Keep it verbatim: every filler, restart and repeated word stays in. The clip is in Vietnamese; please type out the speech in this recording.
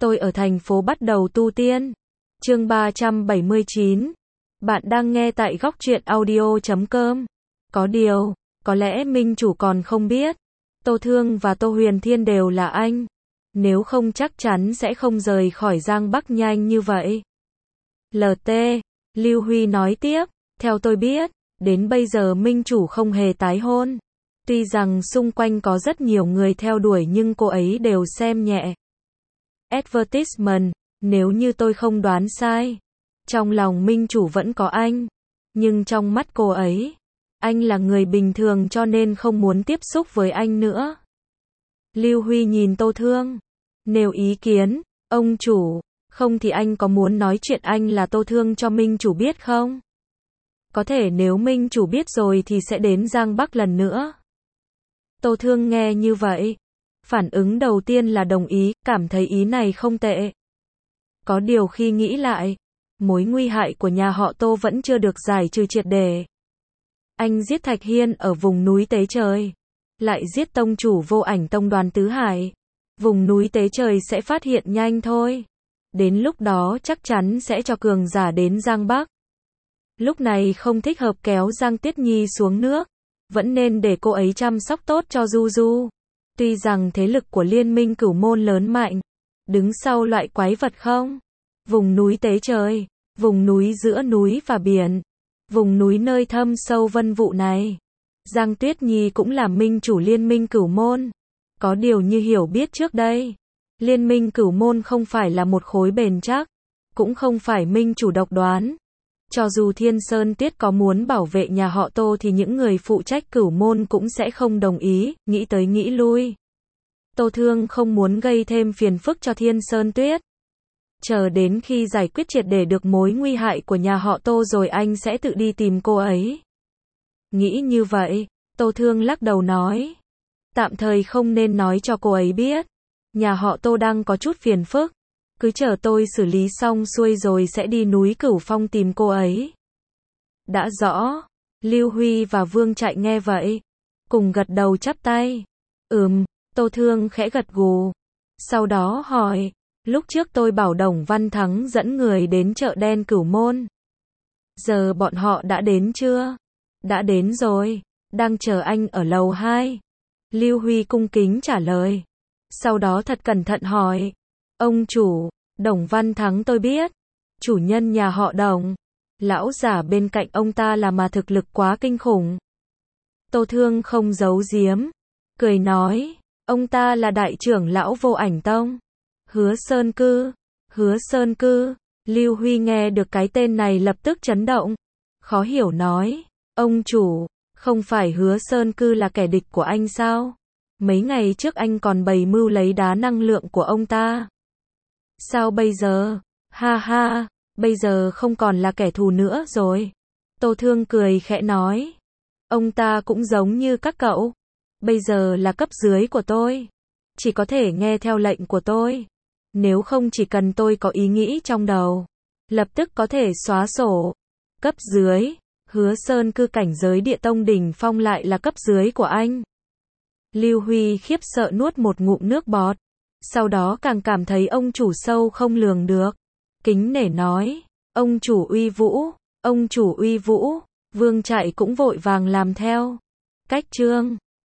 Tôi ở thành phố bắt đầu tu tiên. Chương ba trăm bảy mươi chín. Bạn đang nghe tại góc truyện audio chấm com. Có điều, có lẽ minh chủ còn không biết, Tô Thương và Tô Huyền Thiên đều là anh. Nếu không chắc chắn sẽ không rời khỏi Giang Bắc nhanh như vậy. lờ tê, Lưu Huy nói tiếp, theo tôi biết, đến bây giờ minh chủ không hề tái hôn. Tuy rằng xung quanh có rất nhiều người theo đuổi nhưng cô ấy đều xem nhẹ. Advertisement, nếu như tôi không đoán sai, trong lòng minh chủ vẫn có anh, nhưng trong mắt cô ấy, anh là người bình thường cho nên không muốn tiếp xúc với anh nữa. Lưu Huy nhìn Tô Thương, nêu ý kiến, ông chủ, không thì anh có muốn nói chuyện anh là Tô Thương cho minh chủ biết không? Có thể nếu minh chủ biết rồi thì sẽ đến Giang Bắc lần nữa. Tô Thương nghe như vậy, phản ứng đầu tiên là đồng ý, cảm thấy ý này không tệ. Có điều khi nghĩ lại, mối nguy hại của nhà họ Tô vẫn chưa được giải trừ triệt để. Anh giết Thạch Hiên ở vùng núi Tế Trời, lại giết tông chủ Vô Ảnh Tông Đoàn Tứ Hải. Vùng núi Tế Trời sẽ phát hiện nhanh thôi. Đến lúc đó chắc chắn sẽ cho cường giả đến Giang Bắc. Lúc này không thích hợp kéo Giang Tiết Nhi xuống nước, vẫn nên để cô ấy chăm sóc tốt cho Du Du. Tuy rằng thế lực của liên minh Cửu Môn lớn mạnh, đứng sau loại quái vật không? Vùng núi Tế Trời, vùng núi giữa núi và biển, vùng núi nơi thâm sâu vân vụ này. Giang Tuyết Nhi cũng là minh chủ liên minh Cửu Môn. Có điều như hiểu biết trước đây, liên minh Cửu Môn không phải là một khối bền chắc, cũng không phải minh chủ độc đoán. Cho dù Thiên Sơn Tuyết có muốn bảo vệ nhà họ Tô thì những người phụ trách Cửu Môn cũng sẽ không đồng ý, nghĩ tới nghĩ lui. Tô Thương không muốn gây thêm phiền phức cho Thiên Sơn Tuyết. Chờ đến khi giải quyết triệt để được mối nguy hại của nhà họ Tô rồi anh sẽ tự đi tìm cô ấy. Nghĩ như vậy, Tô Thương lắc đầu nói, tạm thời không nên nói cho cô ấy biết. Nhà họ Tô đang có chút phiền phức. Cứ chờ tôi xử lý xong xuôi rồi sẽ đi núi Cửu Phong tìm cô ấy. Đã rõ. Lưu Huy và Vương Trại nghe vậy, cùng gật đầu chắp tay. Ừm, Tô Thương khẽ gật gù. Sau đó hỏi, lúc trước tôi bảo Đồng Văn Thắng dẫn người đến chợ đen Cửu Môn. Giờ bọn họ đã đến chưa? Đã đến rồi, đang chờ anh ở lầu hai. Lưu Huy cung kính trả lời. Sau đó thật cẩn thận hỏi, ông chủ, Đồng Văn Thắng tôi biết, chủ nhân nhà họ Đồng, lão giả bên cạnh ông ta là mà thực lực quá kinh khủng. Tô Thương không giấu giếm, cười nói, ông ta là đại trưởng lão Vô Ảnh Tông, Hứa Sơn Cư. Hứa Sơn Cư. Lưu Huy nghe được cái tên này lập tức chấn động, khó hiểu nói, ông chủ, không phải Hứa Sơn Cư là kẻ địch của anh sao? Mấy ngày trước anh còn bày mưu lấy đá năng lượng của ông ta. Sao bây giờ? Ha ha, bây giờ không còn là kẻ thù nữa rồi. Tô Thương cười khẽ nói, ông ta cũng giống như các cậu, bây giờ là cấp dưới của tôi, chỉ có thể nghe theo lệnh của tôi. Nếu không chỉ cần tôi có ý nghĩ trong đầu, lập tức có thể xóa sổ. Cấp dưới, Hứa Sơn Cư cảnh giới địa tông đỉnh phong lại là cấp dưới của anh. Lưu Huy khiếp sợ nuốt một ngụm nước bọt, sau đó càng cảm thấy ông chủ sâu không lường được. Kính nể nói, ông chủ uy vũ, ông chủ uy vũ. Vương Trại cũng vội vàng làm theo. Cách chương